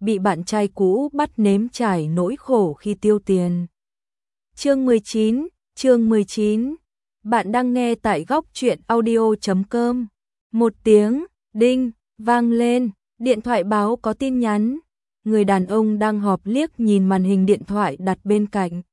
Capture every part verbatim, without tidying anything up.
bị bạn trai cũ bắt nếm trải nỗi khổ khi tiêu tiền. Chương mười chín, chương mười chín. Bạn đang nghe tại góc truyện audio chấm com. Một tiếng đinh vang lên, điện thoại báo có tin nhắn. Người đàn ông đang họp liếc nhìn màn hình điện thoại đặt bên cạnh.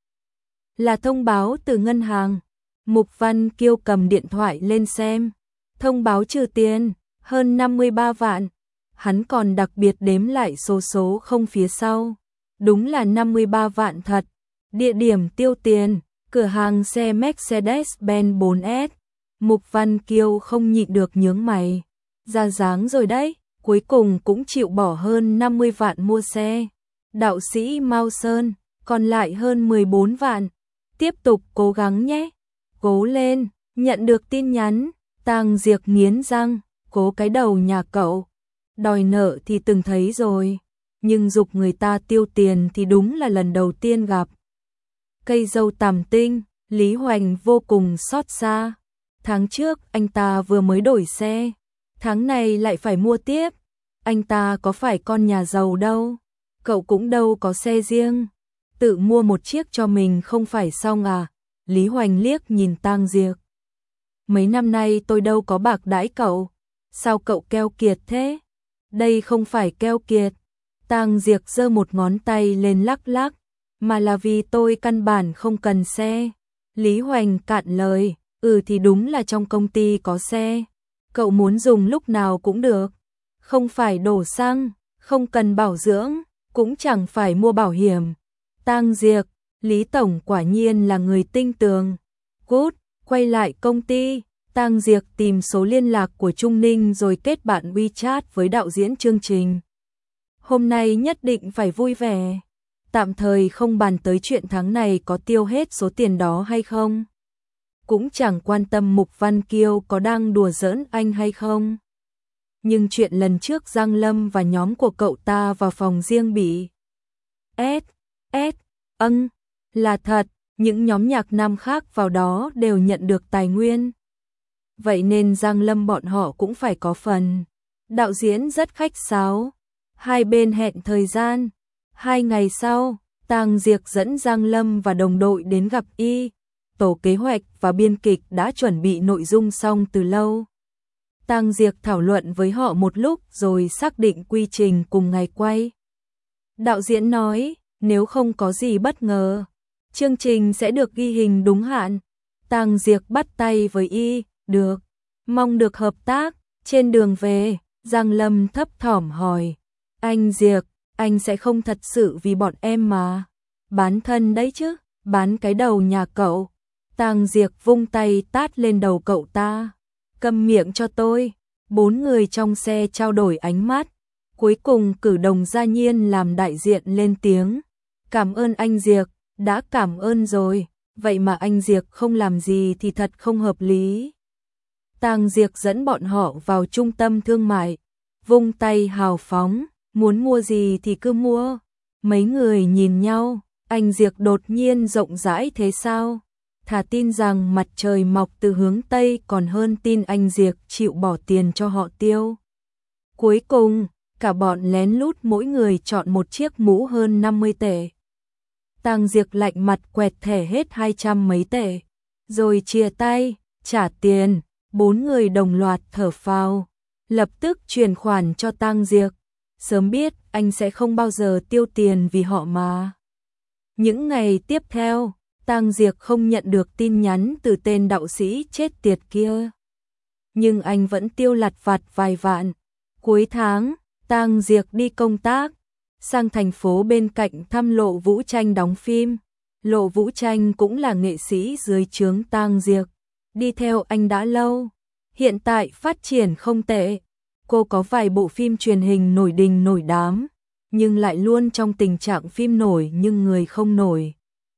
Là thông báo từ ngân hàng. Mục Văn Kiêu cầm điện thoại lên xem. Thông báo trừ tiền, hơn năm mươi ba vạn. Hắn còn đặc biệt đếm lại số số không phía sau. Đúng là năm mươi ba vạn thật. Địa điểm tiêu tiền, cửa hàng xe Mercedes-Benz bốn S. Mục Văn Kiêu không nhịn được nhướng mày. Ra dáng rồi đấy, cuối cùng cũng chịu bỏ hơn năm mươi vạn mua xe. Đạo sĩ Mao Sơn, còn lại hơn mười bốn vạn. Tiếp tục cố gắng nhé. Cố lên, nhận được tin nhắn, Tang Diệc nghiến răng, cố cái đầu nhà cậu. Đòi nợ thì từng thấy rồi, nhưng giục người ta tiêu tiền thì đúng là lần đầu tiên gặp. Cây dâu tằm tinh, Lý Hoành vô cùng xót xa. Tháng trước anh ta vừa mới đổi xe, tháng này lại phải mua tiếp. Anh ta có phải con nhà giàu đâu, cậu cũng đâu có xe riêng, tự mua một chiếc cho mình không phải xong à? Lý Hoành liếc nhìn Tang Diệc. Mấy năm nay tôi đâu có bạc đãi cậu, sao cậu keo kiệt thế? Đây không phải keo kiệt, Tang Diệc giơ một ngón tay lên lắc lắc, mà là vì tôi căn bản không cần xe. Lý Hoành cạn lời, ừ thì đúng là trong công ty có xe, cậu muốn dùng lúc nào cũng được, không phải đổ xăng, không cần bảo dưỡng, cũng chẳng phải mua bảo hiểm. Tang Diệc, Lý Tổng quả nhiên là người tinh tường. Cút, quay lại công ty. Tang Diệc tìm số liên lạc của Trung Ninh rồi kết bạn WeChat với đạo diễn chương trình. Hôm nay nhất định phải vui vẻ. Tạm thời không bàn tới chuyện tháng này có tiêu hết số tiền đó hay không. Cũng chẳng quan tâm Mục Văn Kiêu có đang đùa giỡn anh hay không. Nhưng chuyện lần trước Giang Lâm và nhóm của cậu ta vào phòng riêng bị S, S, âng, là thật, những nhóm nhạc nam khác vào đó đều nhận được tài nguyên. Vậy nên Giang Lâm bọn họ cũng phải có phần. Đạo diễn rất khách sáo. Hai bên hẹn thời gian. Hai ngày sau, Tang Diệc dẫn Giang Lâm và đồng đội đến gặp y. Tổ kế hoạch và biên kịch đã chuẩn bị nội dung xong từ lâu. Tang Diệc thảo luận với họ một lúc rồi xác định quy trình cùng ngày quay. Đạo diễn nói, nếu không có gì bất ngờ, chương trình sẽ được ghi hình đúng hạn. Tang Diệc bắt tay với y, được, mong được hợp tác. Trên đường về, Giang Lâm thấp thỏm hỏi, anh Diệc, anh sẽ không thật sự vì bọn em mà bán thân đấy chứ? Bán cái đầu nhà cậu. Tang Diệc vung tay tát lên đầu cậu ta, câm miệng cho tôi. Bốn người trong xe trao đổi ánh mắt, cuối cùng Cử Đồng Gia Nhiên làm đại diện lên tiếng, cảm ơn anh Diệc. Đã cảm ơn rồi, vậy mà anh Diệc không làm gì thì thật không hợp lý. Tang Diệc dẫn bọn họ vào trung tâm thương mại, vung tay hào phóng, muốn mua gì thì cứ mua. Mấy người nhìn nhau, anh Diệc đột nhiên rộng rãi thế sao? Thà tin rằng mặt trời mọc từ hướng Tây còn hơn tin anh Diệc chịu bỏ tiền cho họ tiêu. Cuối cùng, cả bọn lén lút mỗi người chọn một chiếc mũ hơn năm mươi tệ. Tang Diệc lạnh mặt quẹt thẻ hết hai trăm mấy tệ, rồi chia tay, trả tiền. Bốn người đồng loạt thở phào, lập tức chuyển khoản cho Tang Diệc. Sớm biết anh sẽ không bao giờ tiêu tiền vì họ mà. Những ngày tiếp theo, Tang Diệc không nhận được tin nhắn từ tên đạo sĩ chết tiệt kia. Nhưng anh vẫn tiêu lặt vặt vài vạn. Cuối tháng, Tang Diệc đi công tác, sang thành phố bên cạnh thăm Lộ Vũ Tranh đóng phim. Lộ Vũ Tranh cũng là nghệ sĩ dưới trướng Tang Diệc, đi theo anh đã lâu, hiện tại phát triển không tệ. Cô có vài bộ phim truyền hình nổi đình nổi đám, nhưng lại luôn trong tình trạng phim nổi nhưng người không nổi.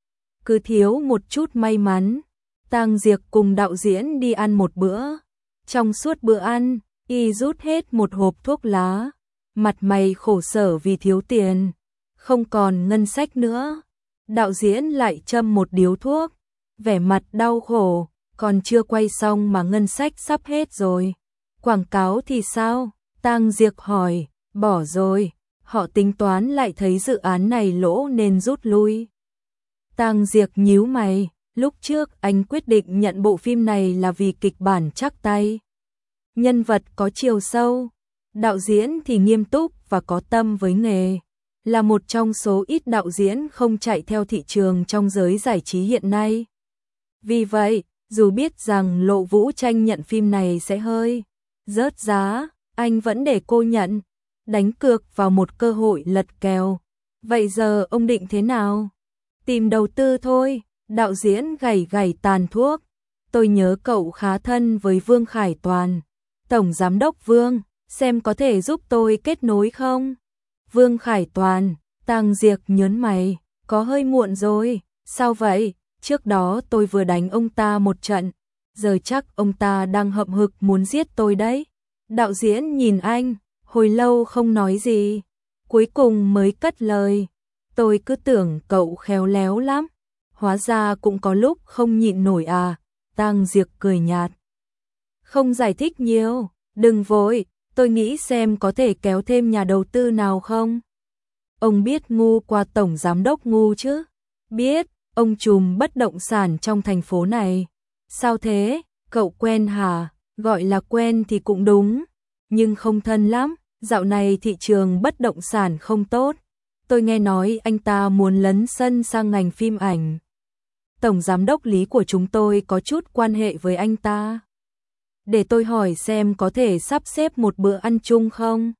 Cứ thiếu một chút may mắn. Tang Diệc cùng đạo diễn đi ăn một bữa. Trong suốt bữa ăn, y rút hết một hộp thuốc lá, mặt mày khổ sở vì thiếu tiền, không còn ngân sách nữa. Đạo diễn lại châm một điếu thuốc, vẻ mặt đau khổ, còn chưa quay xong mà ngân sách sắp hết rồi. Quảng cáo thì sao? Tang Diệc hỏi, bỏ rồi. họ tính toán lại thấy dự án này lỗ nên rút lui. Tang Diệc nhíu mày, lúc trước anh quyết định nhận bộ phim này là vì kịch bản chắc tay. Nhân vật có chiều sâu, đạo diễn thì nghiêm túc và có tâm với nghề, là một trong số ít đạo diễn không chạy theo thị trường trong giới giải trí hiện nay. Vì vậy, dù biết rằng Lộ Vũ Tranh nhận phim này sẽ hơi rớt giá, anh vẫn để cô nhận, đánh cược vào một cơ hội lật kèo. Vậy giờ ông định thế nào? Tìm đầu tư thôi, đạo diễn gảy gảy tàn thuốc. Tôi nhớ cậu khá thân với Vương Khải Toàn. Tổng Giám đốc Vương, xem có thể giúp tôi kết nối không? Vương Khải Toàn, Tang Diệc nhớn mày, có hơi muộn rồi, sao vậy? Trước đó tôi vừa đánh ông ta một trận, giờ chắc ông ta đang hậm hực muốn giết tôi đấy. Đạo diễn nhìn anh, hồi lâu không nói gì, cuối cùng mới cất lời. Tôi cứ tưởng cậu khéo léo lắm, hóa ra cũng có lúc không nhịn nổi à. Tang Diệc cười nhạt, không giải thích nhiều, đừng vội, tôi nghĩ xem có thể kéo thêm nhà đầu tư nào không. Ông biết Ngu qua tổng giám đốc Ngu chứ? Biết, ông trùm bất động sản trong thành phố này. Sao thế, cậu quen hả? Gọi là quen thì cũng đúng, nhưng không thân lắm, dạo này thị trường bất động sản không tốt. Tôi nghe nói anh ta muốn lấn sân sang ngành phim ảnh. Tổng giám đốc Lý của chúng tôi có chút quan hệ với anh ta. Để tôi hỏi xem có thể sắp xếp một bữa ăn chung không?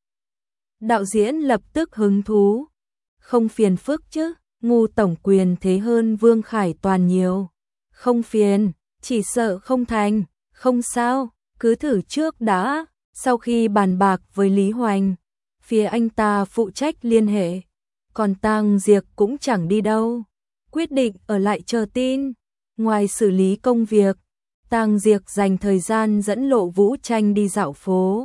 Đạo diễn lập tức hứng thú. Không phiền phức chứ, Ngu tổng quyền thế hơn Vương Khải Toàn nhiều. Không phiền, chỉ sợ không thành, không sao, cứ thử trước đã. Sau khi bàn bạc với Lý Hoành, phía anh ta phụ trách liên hệ, còn Tang Diệc cũng chẳng đi đâu, quyết định ở lại chờ tin. Ngoài xử lý công việc, Tang Diệc dành thời gian dẫn Lộ Vũ Tranh đi dạo phố.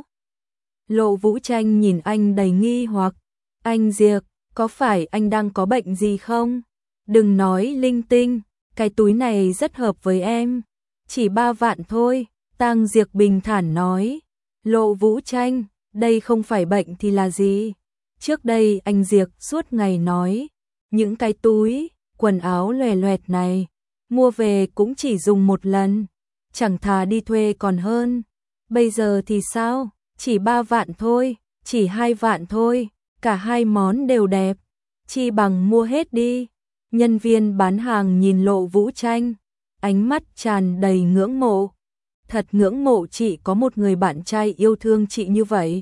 Lộ Vũ Tranh nhìn anh đầy nghi hoặc, anh Diệc, có phải anh đang có bệnh gì không? Đừng nói linh tinh, cái túi này rất hợp với em, chỉ ba vạn thôi. Tang Diệc bình thản nói. Lộ Vũ Tranh, đây không phải bệnh thì là gì? Trước đây anh Diệc suốt ngày nói, những cái túi, quần áo loè loẹt này, mua về cũng chỉ dùng một lần, chẳng thà đi thuê còn hơn. Bây giờ thì sao? Chỉ ba vạn thôi, chỉ hai vạn thôi, cả hai món đều đẹp, chi bằng mua hết đi. Nhân viên bán hàng nhìn Lộ Vũ Tranh, ánh mắt tràn đầy ngưỡng mộ. Thật ngưỡng mộ chị có một người bạn trai yêu thương chị như vậy.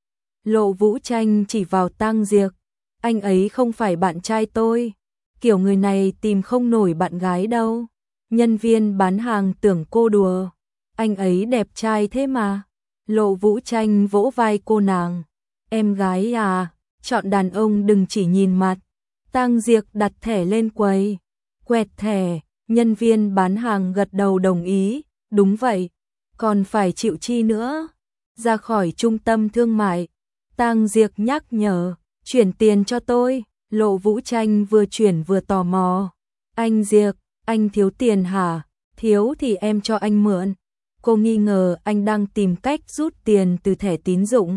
Lộ Vũ Tranh chỉ vào Tang Diệc, anh ấy không phải bạn trai tôi, kiểu người này tìm không nổi bạn gái đâu. Nhân viên bán hàng tưởng cô đùa, anh ấy đẹp trai thế mà. Lộ Vũ Tranh vỗ vai cô nàng, em gái à, chọn đàn ông đừng chỉ nhìn mặt. Tang Diệc đặt thẻ lên quầy, quẹt thẻ, nhân viên bán hàng gật đầu đồng ý, đúng vậy, còn phải chịu chi nữa. Ra khỏi trung tâm thương mại, Tang Diệc nhắc nhở, chuyển tiền cho tôi. Lộ Vũ Tranh vừa chuyển vừa tò mò, anh Diệc, anh thiếu tiền hả? Thiếu thì em cho anh mượn. Cô nghi ngờ anh đang tìm cách rút tiền từ thẻ tín dụng.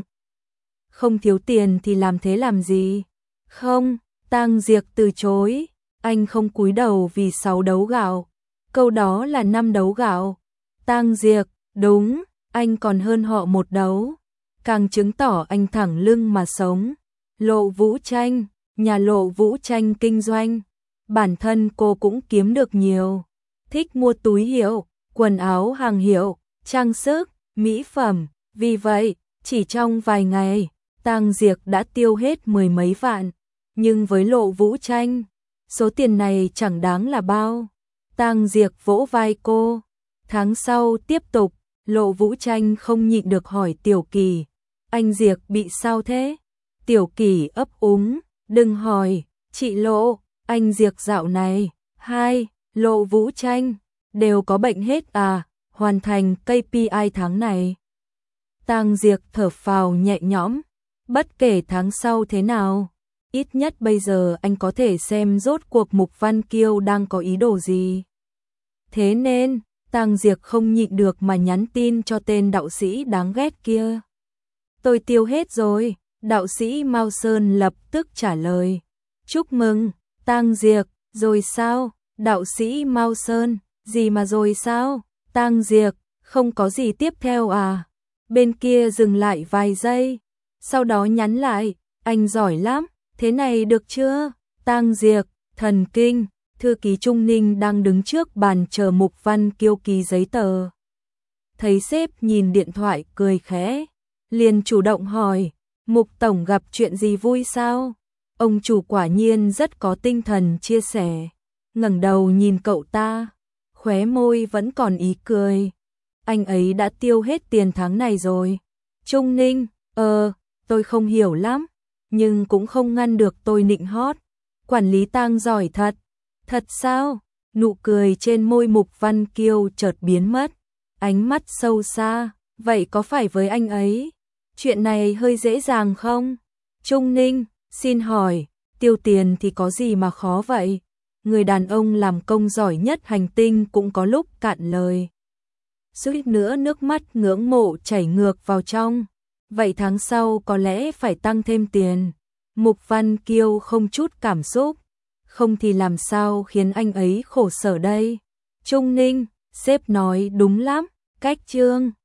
Không thiếu tiền thì làm thế làm gì? Không, Tang Diệc từ chối, anh không cúi đầu vì sáu đấu gạo. Câu đó là năm đấu gạo. Tang Diệc, đúng, anh còn hơn họ một đấu, càng chứng tỏ anh thẳng lưng mà sống. Lộ Vũ Tranh, nhà Lộ Vũ Tranh kinh doanh, bản thân cô cũng kiếm được nhiều, thích mua túi hiệu, quần áo hàng hiệu, trang sức, mỹ phẩm, vì vậy, chỉ trong vài ngày, Tang Diệc đã tiêu hết mười mấy vạn, nhưng với Lộ Vũ Tranh, số tiền này chẳng đáng là bao. Tang Diệc vỗ vai cô, tháng sau tiếp tục. Lộ Vũ Tranh không nhịn được hỏi Tiểu Kỳ, anh Diệc bị sao thế? Tiểu Kỳ ấp úng, đừng hỏi, chị Lộ, anh Diệc dạo này, hai, Lộ Vũ Tranh, đều có bệnh hết à, hoàn thành ca pê i tháng này. Tang Diệc thở phào nhẹ nhõm, bất kể tháng sau thế nào, ít nhất bây giờ anh có thể xem rốt cuộc Mục Văn Kiêu đang có ý đồ gì. Thế nên, Tang Diệc không nhịn được mà nhắn tin cho tên đạo sĩ đáng ghét kia. Tôi tiêu hết rồi, Đạo sĩ Mao Sơn lập tức trả lời. Chúc mừng, Tang Diệc, rồi sao? Đạo sĩ Mao Sơn, gì mà rồi sao? Tang Diệc, không có gì tiếp theo à? Bên kia dừng lại vài giây, sau đó nhắn lại, anh giỏi lắm, thế này được chưa? Tang Diệc, thần kinh, thư ký Trung Ninh đang đứng trước bàn chờ Mục Văn Kiêu ký giấy tờ. Thấy sếp nhìn điện thoại cười khẽ, liền chủ động hỏi, Mục Tổng gặp chuyện gì vui sao? Ông chủ quả nhiên rất có tinh thần chia sẻ, ngẩng đầu nhìn cậu ta, khóe môi vẫn còn ý cười. Anh ấy đã tiêu hết tiền tháng này rồi. Trung Ninh, ờ, tôi không hiểu lắm, nhưng cũng không ngăn được tôi nịnh hót. Quản lý Tang giỏi thật. Thật sao? Nụ cười trên môi Mục Văn Kiêu chợt biến mất, ánh mắt sâu xa, vậy có phải với anh ấy? Chuyện này hơi dễ dàng không? Trung Ninh, xin hỏi, tiêu tiền thì có gì mà khó vậy? Người đàn ông làm công giỏi nhất hành tinh cũng có lúc cạn lời. Suýt nữa nước mắt ngưỡng mộ chảy ngược vào trong. Vậy tháng sau có lẽ phải tăng thêm tiền. Mục Văn Kiêu không chút cảm xúc. Không thì làm sao khiến anh ấy khổ sở đây? Trung Ninh, sếp nói đúng lắm, cách chương.